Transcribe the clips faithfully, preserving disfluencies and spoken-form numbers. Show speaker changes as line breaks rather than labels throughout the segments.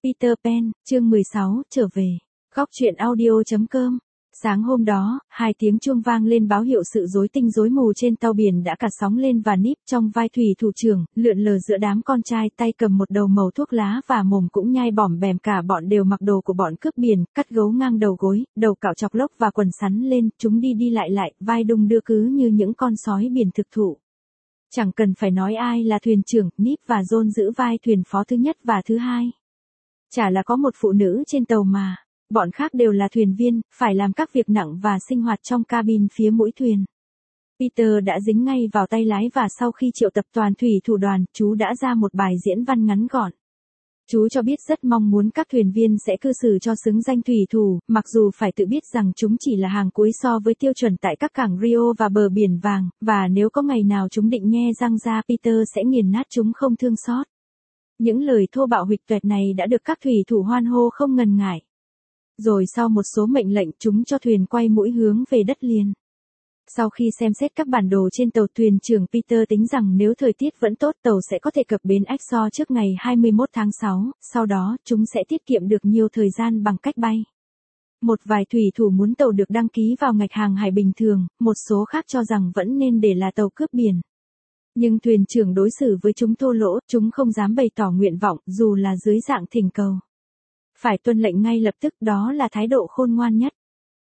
Peter Pan, chương mười sáu, trở về. Góc truyện audio chấm com. Sáng hôm đó, hai tiếng chuông vang lên báo hiệu sự rối tinh rối mù trên tàu biển đã cả sóng lên và Nip trong vai thủy thủ trưởng, lượn lờ giữa đám con trai, tay cầm một đầu mẩu thuốc lá và mồm cũng nhai bỏm bèm, cả bọn đều mặc đồ của bọn cướp biển, cắt gấu ngang đầu gối, đầu cạo chọc lốc và quần sắn lên, chúng đi đi lại lại, vai đung đưa cứ như những con sói biển thực thụ. Chẳng cần phải nói ai là thuyền trưởng, Nip và John giữ vai thuyền phó thứ nhất và thứ hai. Chả là có một phụ nữ trên tàu mà. Bọn khác đều là thuyền viên, phải làm các việc nặng và sinh hoạt trong cabin phía mũi thuyền. Peter đã dính ngay vào tay lái và sau khi triệu tập toàn thủy thủ đoàn, chú đã ra một bài diễn văn ngắn gọn. Chú cho biết rất mong muốn các thuyền viên sẽ cư xử cho xứng danh thủy thủ, mặc dù phải tự biết rằng chúng chỉ là hàng cuối so với tiêu chuẩn tại các cảng Rio và bờ biển vàng, và nếu có ngày nào chúng định nhe răng ra, Peter sẽ nghiền nát chúng không thương xót. Những lời thô bạo huỵch toẹt này đã được các thủy thủ hoan hô không ngần ngại. Rồi sau một số mệnh lệnh, chúng cho thuyền quay mũi hướng về đất liền. Sau khi xem xét các bản đồ trên tàu, thuyền trưởng Peter tính rằng nếu thời tiết vẫn tốt, tàu sẽ có thể cập bến Exor trước ngày hai mươi mốt tháng sáu, sau đó chúng sẽ tiết kiệm được nhiều thời gian bằng cách bay. Một vài thủy thủ muốn tàu được đăng ký vào ngạch hàng hải bình thường, một số khác cho rằng vẫn nên để là tàu cướp biển. Nhưng thuyền trưởng đối xử với chúng thô lỗ, chúng không dám bày tỏ nguyện vọng dù là dưới dạng thỉnh cầu. Phải tuân lệnh ngay lập tức, đó là thái độ khôn ngoan nhất.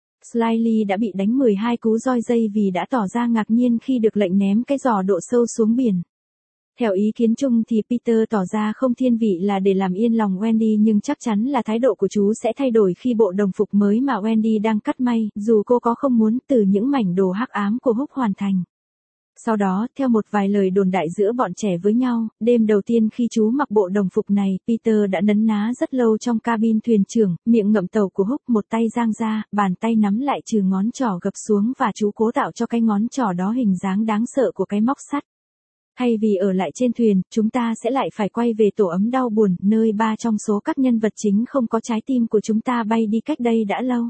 Slyly đã bị đánh mười hai cú roi dây vì đã tỏ ra ngạc nhiên khi được lệnh ném cái giò độ sâu xuống biển. Theo ý kiến chung thì Peter tỏ ra không thiên vị là để làm yên lòng Wendy, nhưng chắc chắn là thái độ của chú sẽ thay đổi khi bộ đồng phục mới mà Wendy đang cắt may, dù cô có không muốn, từ những mảnh đồ hắc ám của Hook hoàn thành. Sau đó, theo một vài lời đồn đại giữa bọn trẻ với nhau, đêm đầu tiên khi chú mặc bộ đồng phục này, Peter đã nấn ná rất lâu trong cabin thuyền trưởng, miệng ngậm tàu của Hook, một tay giang ra, bàn tay nắm lại trừ ngón trỏ gập xuống và chú cố tạo cho cái ngón trỏ đó hình dáng đáng sợ của cái móc sắt. Thay vì ở lại trên thuyền, chúng ta sẽ lại phải quay về tổ ấm đau buồn, nơi ba trong số các nhân vật chính không có trái tim của chúng ta bay đi cách đây đã lâu.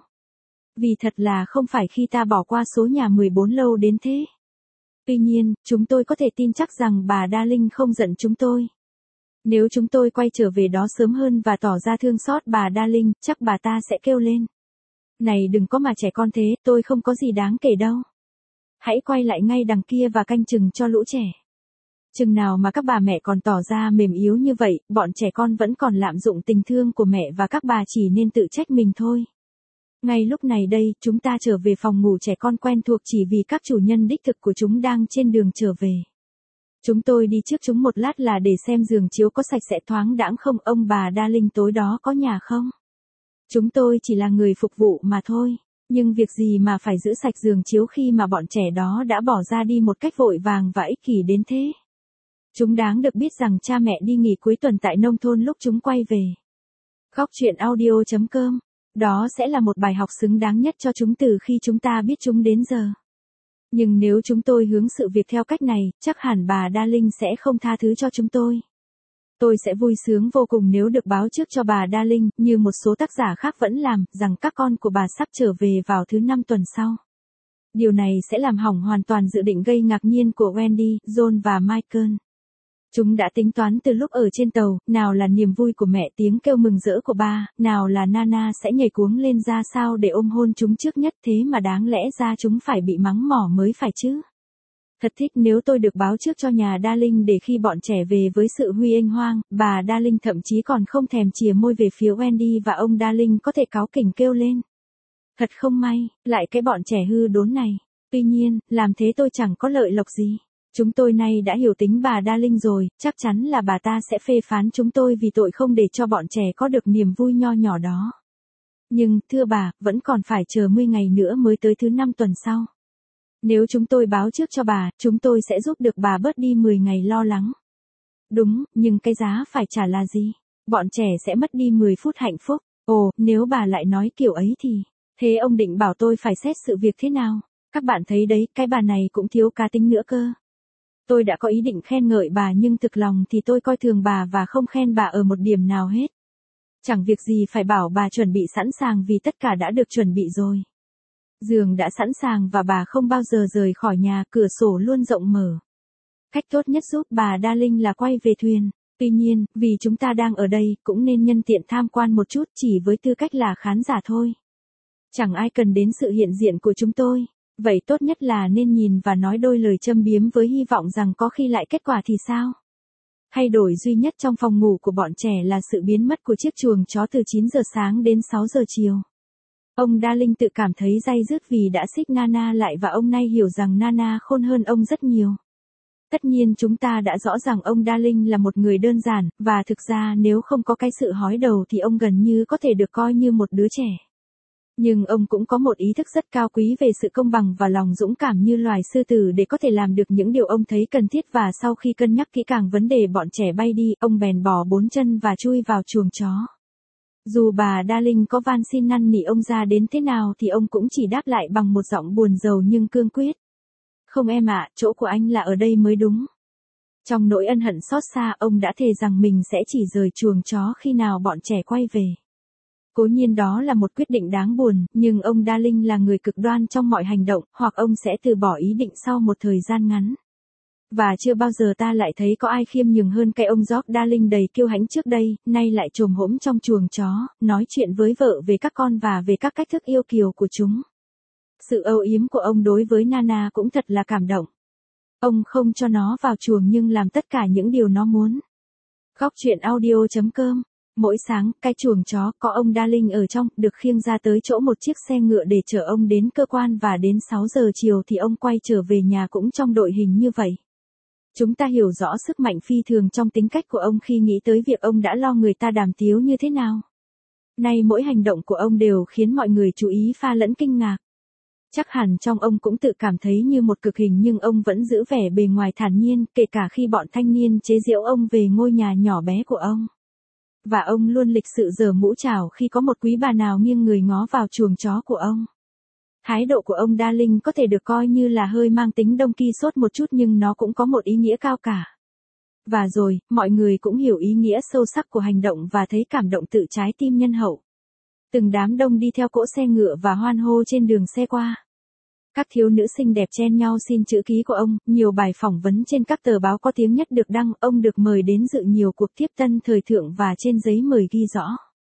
Vì thật là không phải khi ta bỏ qua số nhà mười bốn lâu đến thế. Tuy nhiên, chúng tôi có thể tin chắc rằng bà Darling không giận chúng tôi. Nếu chúng tôi quay trở về đó sớm hơn và tỏ ra thương xót bà Darling, chắc bà ta sẽ kêu lên. Này đừng có mà trẻ con thế, tôi không có gì đáng kể đâu. Hãy quay lại ngay đằng kia và canh chừng cho lũ trẻ. Chừng nào mà các bà mẹ còn tỏ ra mềm yếu như vậy, bọn trẻ con vẫn còn lạm dụng tình thương của mẹ và các bà chỉ nên tự trách mình thôi. Ngay lúc này đây, chúng ta trở về phòng ngủ trẻ con quen thuộc chỉ vì các chủ nhân đích thực của chúng đang trên đường trở về. Chúng tôi đi trước chúng một lát là để xem giường chiếu có sạch sẽ thoáng đãng không, ông bà Darling tối đó có nhà không. Chúng tôi chỉ là người phục vụ mà thôi, nhưng việc gì mà phải giữ sạch giường chiếu khi mà bọn trẻ đó đã bỏ ra đi một cách vội vàng và ích kỷ đến thế. Chúng đáng được biết rằng cha mẹ đi nghỉ cuối tuần tại nông thôn lúc chúng quay về. Góc truyện audio chấm com. Đó sẽ là một bài học xứng đáng nhất cho chúng từ khi chúng ta biết chúng đến giờ. Nhưng nếu chúng tôi hướng sự việc theo cách này, chắc hẳn bà Darling sẽ không tha thứ cho chúng tôi. Tôi sẽ vui sướng vô cùng nếu được báo trước cho bà Darling, như một số tác giả khác vẫn làm, rằng các con của bà sắp trở về vào thứ năm tuần sau. Điều này sẽ làm hỏng hoàn toàn dự định gây ngạc nhiên của Wendy, John và Michael. Chúng đã tính toán từ lúc ở trên tàu, nào là niềm vui của mẹ, tiếng kêu mừng rỡ của ba, nào là Nana sẽ nhảy cuống lên ra sao để ôm hôn chúng trước nhất, thế mà đáng lẽ ra chúng phải bị mắng mỏ mới phải chứ. Thật thích nếu tôi được báo trước cho nhà Darling để khi bọn trẻ về với sự huy ênh hoang, bà Darling thậm chí còn không thèm chìa môi về phía Wendy và ông Darling có thể cáu kỉnh kêu lên. Thật không may, lại cái bọn trẻ hư đốn này. Tuy nhiên, làm thế tôi chẳng có lợi lộc gì. Chúng tôi nay đã hiểu tính bà Darling rồi, chắc chắn là bà ta sẽ phê phán chúng tôi vì tội không để cho bọn trẻ có được niềm vui nho nhỏ đó. Nhưng, thưa bà, vẫn còn phải chờ mười ngày nữa mới tới thứ năm tuần sau. Nếu chúng tôi báo trước cho bà, chúng tôi sẽ giúp được bà bớt đi mười ngày lo lắng. Đúng, nhưng cái giá phải trả là gì? Bọn trẻ sẽ mất đi mười phút hạnh phúc. Ồ, nếu bà lại nói kiểu ấy thì, thế ông định bảo tôi phải xét sự việc thế nào? Các bạn thấy đấy, cái bà này cũng thiếu cá tính nữa cơ. Tôi đã có ý định khen ngợi bà nhưng thực lòng thì tôi coi thường bà và không khen bà ở một điểm nào hết. Chẳng việc gì phải bảo bà chuẩn bị sẵn sàng vì tất cả đã được chuẩn bị rồi. Giường đã sẵn sàng và bà không bao giờ rời khỏi nhà, cửa sổ luôn rộng mở. Cách tốt nhất giúp bà Darling là quay về thuyền. Tuy nhiên, vì chúng ta đang ở đây, cũng nên nhân tiện tham quan một chút chỉ với tư cách là khán giả thôi. Chẳng ai cần đến sự hiện diện của chúng tôi. Vậy tốt nhất là nên nhìn và nói đôi lời châm biếm với hy vọng rằng có khi lại kết quả thì sao? Thay đổi duy nhất trong phòng ngủ của bọn trẻ là sự biến mất của chiếc chuồng chó từ chín giờ sáng đến sáu giờ chiều. Ông Darling tự cảm thấy day dứt vì đã xích Nana lại và ông nay hiểu rằng Nana khôn hơn ông rất nhiều. Tất nhiên chúng ta đã rõ ràng ông Darling là một người đơn giản, và thực ra nếu không có cái sự hói đầu thì ông gần như có thể được coi như một đứa trẻ. Nhưng ông cũng có một ý thức rất cao quý về sự công bằng và lòng dũng cảm như loài sư tử để có thể làm được những điều ông thấy cần thiết, và sau khi cân nhắc kỹ càng vấn đề bọn trẻ bay đi, ông bèn bò bốn chân và chui vào chuồng chó. Dù bà Darling có van xin năn nỉ ông ra đến thế nào thì ông cũng chỉ đáp lại bằng một giọng buồn rầu nhưng cương quyết. Không em ạ, chỗ của anh là ở đây mới đúng. Trong nỗi ân hận xót xa, ông đã thề rằng mình sẽ chỉ rời chuồng chó khi nào bọn trẻ quay về. Cố nhiên đó là một quyết định đáng buồn, nhưng ông Darling là người cực đoan trong mọi hành động, hoặc ông sẽ từ bỏ ý định sau một thời gian ngắn. Và chưa bao giờ ta lại thấy có ai khiêm nhường hơn cái ông George Darling đầy kiêu hãnh trước đây, nay lại trồm hổm trong chuồng chó, nói chuyện với vợ về các con và về các cách thức yêu kiều của chúng. Sự âu yếm của ông đối với Nana cũng thật là cảm động. Ông không cho nó vào chuồng nhưng làm tất cả những điều nó muốn. Góc truyện audio chấm com. Mỗi sáng, cái chuồng chó có ông Darling ở trong, được khiêng ra tới chỗ một chiếc xe ngựa để chở ông đến cơ quan, và đến sáu giờ chiều thì ông quay trở về nhà cũng trong đội hình như vậy. Chúng ta hiểu rõ sức mạnh phi thường trong tính cách của ông khi nghĩ tới việc ông đã lo người ta đàm tiếu như thế nào. Nay mỗi hành động của ông đều khiến mọi người chú ý pha lẫn kinh ngạc. Chắc hẳn trong ông cũng tự cảm thấy như một cực hình, nhưng ông vẫn giữ vẻ bề ngoài thản nhiên, kể cả khi bọn thanh niên chế giễu ông về ngôi nhà nhỏ bé của ông. Và ông luôn lịch sự giở mũ chào khi có một quý bà nào nghiêng người ngó vào chuồng chó của ông. Thái độ của ông Darling có thể được coi như là hơi mang tính Đông Ki-sốt một chút, nhưng nó cũng có một ý nghĩa cao cả. Và rồi, mọi người cũng hiểu ý nghĩa sâu sắc của hành động và thấy cảm động tự trái tim nhân hậu. Từng đám đông đi theo cỗ xe ngựa và hoan hô trên đường xe qua. Các thiếu nữ xinh đẹp chen nhau xin chữ ký của ông, nhiều bài phỏng vấn trên các tờ báo có tiếng nhất được đăng, ông được mời đến dự nhiều cuộc tiếp tân thời thượng và trên giấy mời ghi rõ.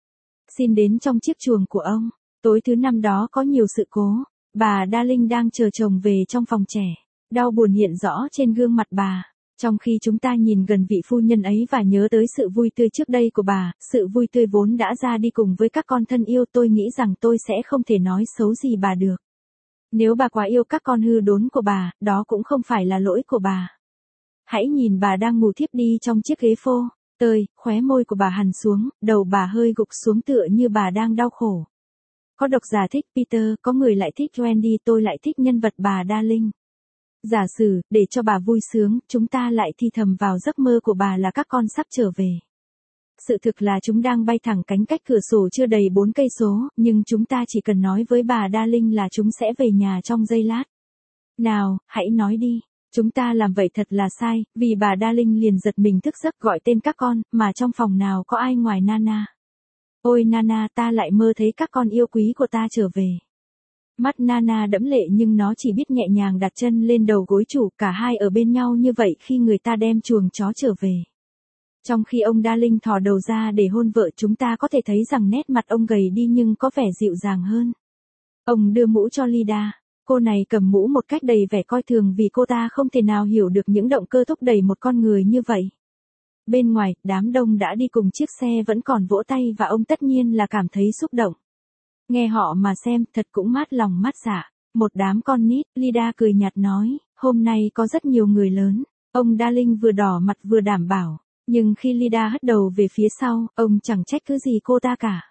Xin đến trong chiếc chuồng của ông. Tối thứ năm đó có nhiều sự cố, bà Darling đang chờ chồng về trong phòng trẻ. Đau buồn hiện rõ trên gương mặt bà. Trong khi chúng ta nhìn gần vị phu nhân ấy và nhớ tới sự vui tươi trước đây của bà, sự vui tươi vốn đã ra đi cùng với các con thân yêu, tôi nghĩ rằng tôi sẽ không thể nói xấu gì bà được. Nếu bà quá yêu các con hư đốn của bà, đó cũng không phải là lỗi của bà. Hãy nhìn bà đang ngủ thiếp đi trong chiếc ghế phô, tơi, khóe môi của bà hằn xuống, đầu bà hơi gục xuống tựa như bà đang đau khổ. Có độc giả thích Peter, có người lại thích Wendy, tôi lại thích nhân vật bà Darling. Giả sử, để cho bà vui sướng, chúng ta lại thi thầm vào giấc mơ của bà là các con sắp trở về. Sự thực là chúng đang bay thẳng cánh cách cửa sổ chưa đầy bốn cây số, nhưng chúng ta chỉ cần nói với bà Darling là chúng sẽ về nhà trong giây lát. Nào, hãy nói đi. Chúng ta làm vậy thật là sai, vì bà Darling liền giật mình thức giấc gọi tên các con, mà trong phòng nào có ai ngoài Nana. Ôi Nana, ta lại mơ thấy các con yêu quý của ta trở về. Mắt Nana đẫm lệ nhưng nó chỉ biết nhẹ nhàng đặt chân lên đầu gối chủ, cả hai ở bên nhau như vậy khi người ta đem chuồng chó trở về. Trong khi ông Darling thò đầu ra để hôn vợ, chúng ta có thể thấy rằng nét mặt ông gầy đi nhưng có vẻ dịu dàng hơn. Ông đưa mũ cho Lida. Cô này cầm mũ một cách đầy vẻ coi thường vì cô ta không thể nào hiểu được những động cơ thúc đẩy một con người như vậy. Bên ngoài, đám đông đã đi cùng chiếc xe vẫn còn vỗ tay và ông tất nhiên là cảm thấy xúc động. Nghe họ mà xem, thật cũng mát lòng mát dạ. Một đám con nít, Lida cười nhạt nói, hôm nay có rất nhiều người lớn. Ông Darling vừa đỏ mặt vừa đảm bảo. Nhưng khi Lida hất đầu về phía sau, ông chẳng trách cứ gì cô ta cả.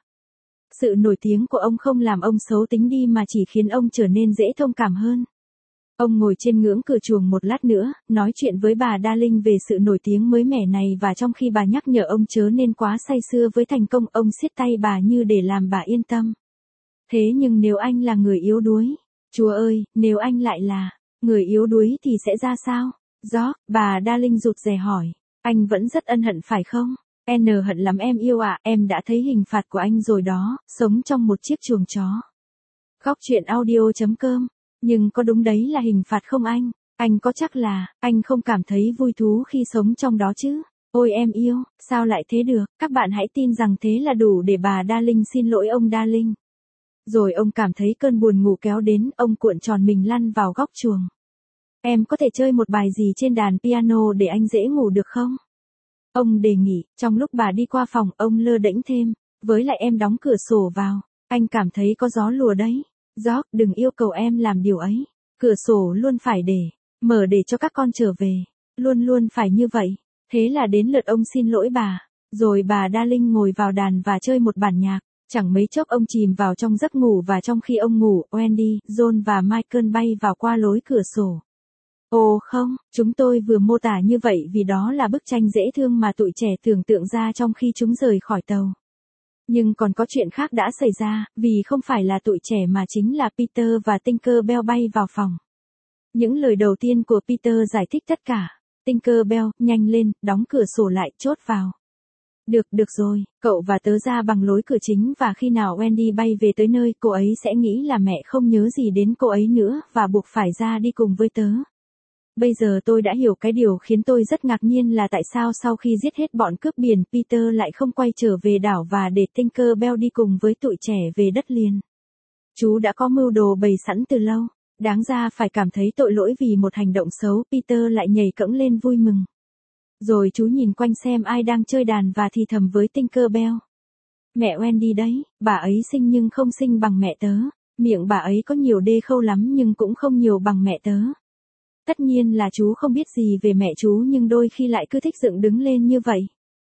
Sự nổi tiếng của ông không làm ông xấu tính đi mà chỉ khiến ông trở nên dễ thông cảm hơn. Ông ngồi trên ngưỡng cửa chuồng một lát nữa, nói chuyện với bà Darling về sự nổi tiếng mới mẻ này, và trong khi bà nhắc nhở ông chớ nên quá say sưa với thành công, ông siết tay bà như để làm bà yên tâm. Thế nhưng nếu anh là người yếu đuối, Chúa ơi, nếu anh lại là người yếu đuối thì sẽ ra sao? George, bà Darling rụt rè hỏi. Anh vẫn rất ân hận phải không? N hận lắm em yêu ạ, à, em đã thấy hình phạt của anh rồi đó, sống trong một chiếc chuồng chó. Góc truyện audio chấm com. Nhưng có đúng đấy là hình phạt không anh? Anh có chắc là, anh không cảm thấy vui thú khi sống trong đó chứ? Ôi em yêu, sao lại thế được, các bạn hãy tin rằng thế là đủ để bà Darling xin lỗi ông Darling. Rồi ông cảm thấy cơn buồn ngủ kéo đến, ông cuộn tròn mình lăn vào góc chuồng. Em có thể chơi một bài gì trên đàn piano để anh dễ ngủ được không? Ông đề nghị, trong lúc bà đi qua phòng, ông lơ đễnh thêm, với lại em đóng cửa sổ vào, anh cảm thấy có gió lùa đấy. George, đừng yêu cầu em làm điều ấy. Cửa sổ luôn phải để mở để cho các con trở về, luôn luôn phải như vậy. Thế là đến lượt ông xin lỗi bà, rồi bà Darling ngồi vào đàn và chơi một bản nhạc. Chẳng mấy chốc ông chìm vào trong giấc ngủ và trong khi ông ngủ, Wendy, John và Michael bay vào qua lối cửa sổ. Ồ không, chúng tôi vừa mô tả như vậy vì đó là bức tranh dễ thương mà tụi trẻ tưởng tượng ra trong khi chúng rời khỏi tàu. Nhưng còn có chuyện khác đã xảy ra, vì không phải là tụi trẻ mà chính là Peter và Tinkerbell bay vào phòng. Những lời đầu tiên của Peter giải thích tất cả. Tinkerbell, nhanh lên, đóng cửa sổ lại, chốt vào. Được, được rồi, cậu và tớ ra bằng lối cửa chính và khi nào Wendy bay về tới nơi, cô ấy sẽ nghĩ là mẹ không nhớ gì đến cô ấy nữa và buộc phải ra đi cùng với tớ. Bây giờ tôi đã hiểu cái điều khiến tôi rất ngạc nhiên là tại sao sau khi giết hết bọn cướp biển, Peter lại không quay trở về đảo và để Tinkerbell đi cùng với tụi trẻ về đất liền. Chú đã có mưu đồ bày sẵn từ lâu, đáng ra phải cảm thấy tội lỗi vì một hành động xấu, Peter lại nhảy cẫng lên vui mừng. Rồi chú nhìn quanh xem ai đang chơi đàn và thì thầm với Tinkerbell. Mẹ Wendy đấy, bà ấy xinh nhưng không xinh bằng mẹ tớ, miệng bà ấy có nhiều đê khâu lắm nhưng cũng không nhiều bằng mẹ tớ. Tất nhiên là chú không biết gì về mẹ chú nhưng đôi khi lại cứ thích dựng đứng lên như vậy.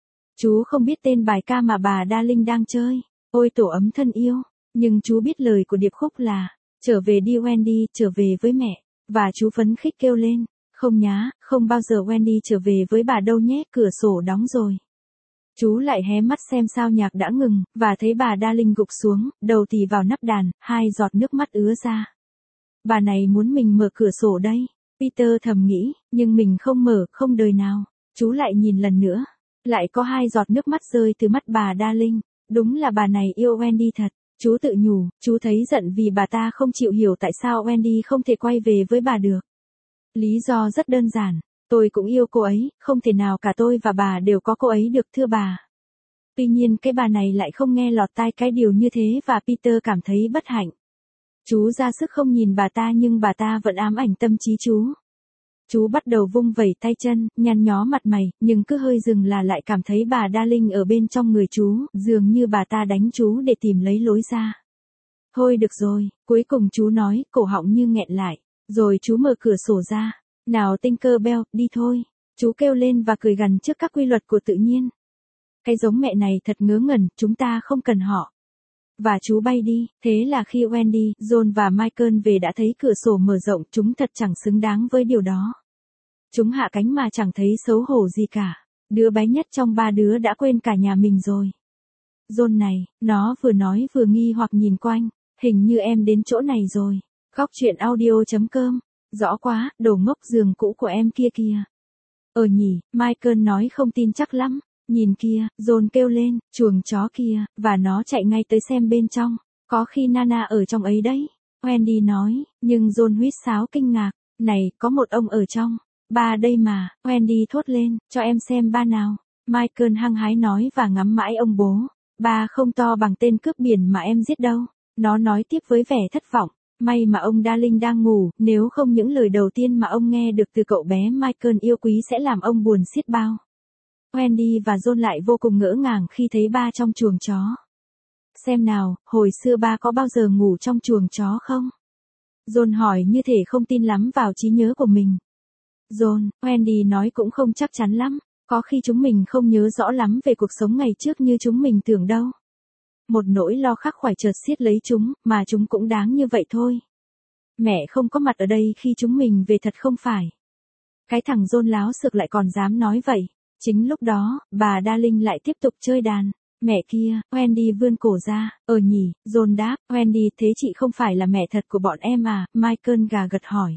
Chú không biết tên bài ca mà bà Darling đang chơi. Ôi tổ ấm thân yêu. Nhưng chú biết lời của điệp khúc là, trở về đi Wendy, trở về với mẹ. Và chú phấn khích kêu lên, không nhá, không bao giờ Wendy trở về với bà đâu nhé, cửa sổ đóng rồi. Chú lại hé mắt xem sao nhạc đã ngừng, và thấy bà Darling gục xuống, đầu tì vào nắp đàn, hai giọt nước mắt ứa ra. Bà này muốn mình mở cửa sổ đây. Peter thầm nghĩ, nhưng mình không mở, không đời nào. Chú lại nhìn lần nữa. Lại có hai giọt nước mắt rơi từ mắt bà Darling. Đúng là bà này yêu Wendy thật. Chú tự nhủ, chú thấy giận vì bà ta không chịu hiểu tại sao Wendy không thể quay về với bà được. Lý do rất đơn giản. Tôi cũng yêu cô ấy, không thể nào cả tôi và bà đều có cô ấy được thưa bà. Tuy nhiên cái bà này lại không nghe lọt tai cái điều như thế và Peter cảm thấy bất hạnh. Chú ra sức không nhìn bà ta nhưng bà ta vẫn ám ảnh tâm trí chú. Chú bắt đầu vung vẩy tay chân, nhăn nhó mặt mày, nhưng cứ hơi dừng là lại cảm thấy bà Darling ở bên trong người chú, dường như bà ta đánh chú để tìm lấy lối ra. Thôi được rồi, cuối cùng chú nói, cổ họng như nghẹn lại, rồi chú mở cửa sổ ra. Nào Tinkerbell, đi thôi. Chú kêu lên và cười gằn trước các quy luật của tự nhiên. Cái giống mẹ này thật ngớ ngẩn, chúng ta không cần họ. Và chú bay đi, thế là khi Wendy, John và Michael về đã thấy cửa sổ mở rộng, chúng thật chẳng xứng đáng với điều đó. Chúng hạ cánh mà chẳng thấy xấu hổ gì cả. Đứa bé nhất trong ba đứa đã quên cả nhà mình rồi. John này, nó vừa nói vừa nghi hoặc nhìn quanh, hình như em đến chỗ này rồi. Góc chuyện audio chấm com, rõ quá, đồ ngốc giường cũ của em kia kìa. Ờ nhỉ, Michael nói không tin chắc lắm. Nhìn kia, John kêu lên, chuồng chó kia, và nó chạy ngay tới xem bên trong. Có khi Nana ở trong ấy đấy. Wendy nói, nhưng John huýt sáo kinh ngạc. Này, có một ông ở trong. Ba đây mà, Wendy thốt lên, cho em xem ba nào. Michael hăng hái nói và ngắm mãi ông bố. Ba không to bằng tên cướp biển mà em giết đâu. Nó nói tiếp với vẻ thất vọng. May mà ông Darling đang ngủ, nếu không những lời đầu tiên mà ông nghe được từ cậu bé Michael yêu quý sẽ làm ông buồn xiết bao. Wendy và John lại vô cùng ngỡ ngàng khi thấy ba trong chuồng chó. Xem nào, hồi xưa ba có bao giờ ngủ trong chuồng chó không? John hỏi như thể không tin lắm vào trí nhớ của mình. John, Wendy nói cũng không chắc chắn lắm, có khi chúng mình không nhớ rõ lắm về cuộc sống ngày trước như chúng mình tưởng đâu. Một nỗi lo khắc khoải chợt xiết lấy chúng, mà chúng cũng đáng như vậy thôi. Mẹ không có mặt ở đây khi chúng mình về thật không phải. Cái thằng John láo xược lại còn dám nói vậy. Chính lúc đó, bà Darling lại tiếp tục chơi đàn. Mẹ kia, Wendy vươn cổ ra. Ờ nhỉ, John đáp, Wendy thế chị không phải là mẹ thật của bọn em à? Michael gà gật hỏi.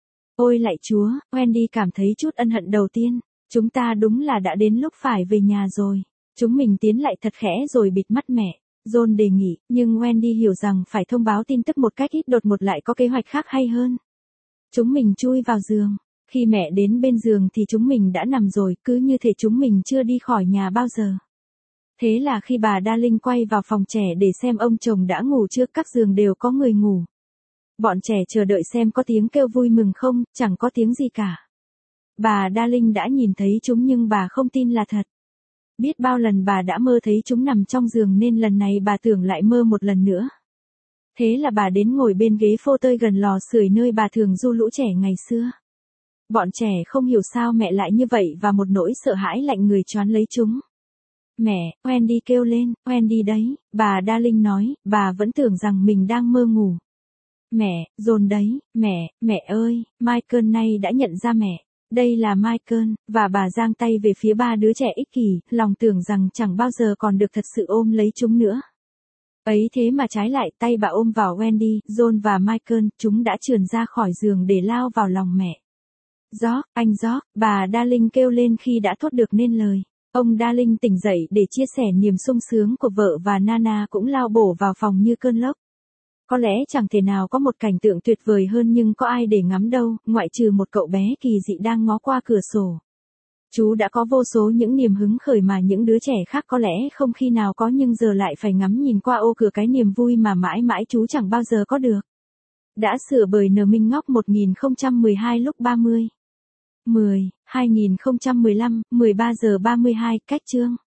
Ôi lạy chúa, Wendy cảm thấy chút ân hận đầu tiên. Chúng ta đúng là đã đến lúc phải về nhà rồi. Chúng mình tiến lại thật khẽ rồi bịt mắt mẹ. John đề nghị, nhưng Wendy hiểu rằng phải thông báo tin tức một cách ít đột ngột lại có kế hoạch khác hay hơn. Chúng mình chui vào giường. Khi mẹ đến bên giường thì chúng mình đã nằm rồi, cứ như thể chúng mình chưa đi khỏi nhà bao giờ. Thế là khi bà Darling quay vào phòng trẻ để xem ông chồng đã ngủ chưa, các giường đều có người ngủ. Bọn trẻ chờ đợi xem có tiếng kêu vui mừng không, chẳng có tiếng gì cả. Bà Darling đã nhìn thấy chúng nhưng bà không tin là thật. Biết bao lần bà đã mơ thấy chúng nằm trong giường nên lần này bà tưởng lại mơ một lần nữa. Thế là bà đến ngồi bên ghế phô tơi gần lò sưởi nơi bà thường du lũ trẻ ngày xưa. Bọn trẻ không hiểu sao mẹ lại như vậy và một nỗi sợ hãi lạnh người choán lấy chúng. Mẹ, Wendy kêu lên, Wendy đấy, bà Darling nói, bà vẫn tưởng rằng mình đang mơ ngủ. Mẹ, John đấy, mẹ, mẹ ơi, Michael nay đã nhận ra mẹ. Đây là Michael, và bà giang tay về phía ba đứa trẻ ích kỷ, lòng tưởng rằng chẳng bao giờ còn được thật sự ôm lấy chúng nữa. Ấy thế mà trái lại tay bà ôm vào Wendy, John và Michael, chúng đã trườn ra khỏi giường để lao vào lòng mẹ. George, anh George, bà Darling kêu lên khi đã thốt được nên lời. Ông Darling tỉnh dậy để chia sẻ niềm sung sướng của vợ và Nana cũng lao bổ vào phòng như cơn lốc. Có lẽ chẳng thể nào có một cảnh tượng tuyệt vời hơn nhưng có ai để ngắm đâu, ngoại trừ một cậu bé kỳ dị đang ngó qua cửa sổ. Chú đã có vô số những niềm hứng khởi mà những đứa trẻ khác có lẽ không khi nào có nhưng giờ lại phải ngắm nhìn qua ô cửa cái niềm vui mà mãi mãi chú chẳng bao giờ có được. Đã sửa bởi N Minh Ngóc một nghìn không trăm mười hai lúc ba mươi. mười, hai nghìn không trăm mười lăm, mười ba giờ ba mươi hai, cách chương.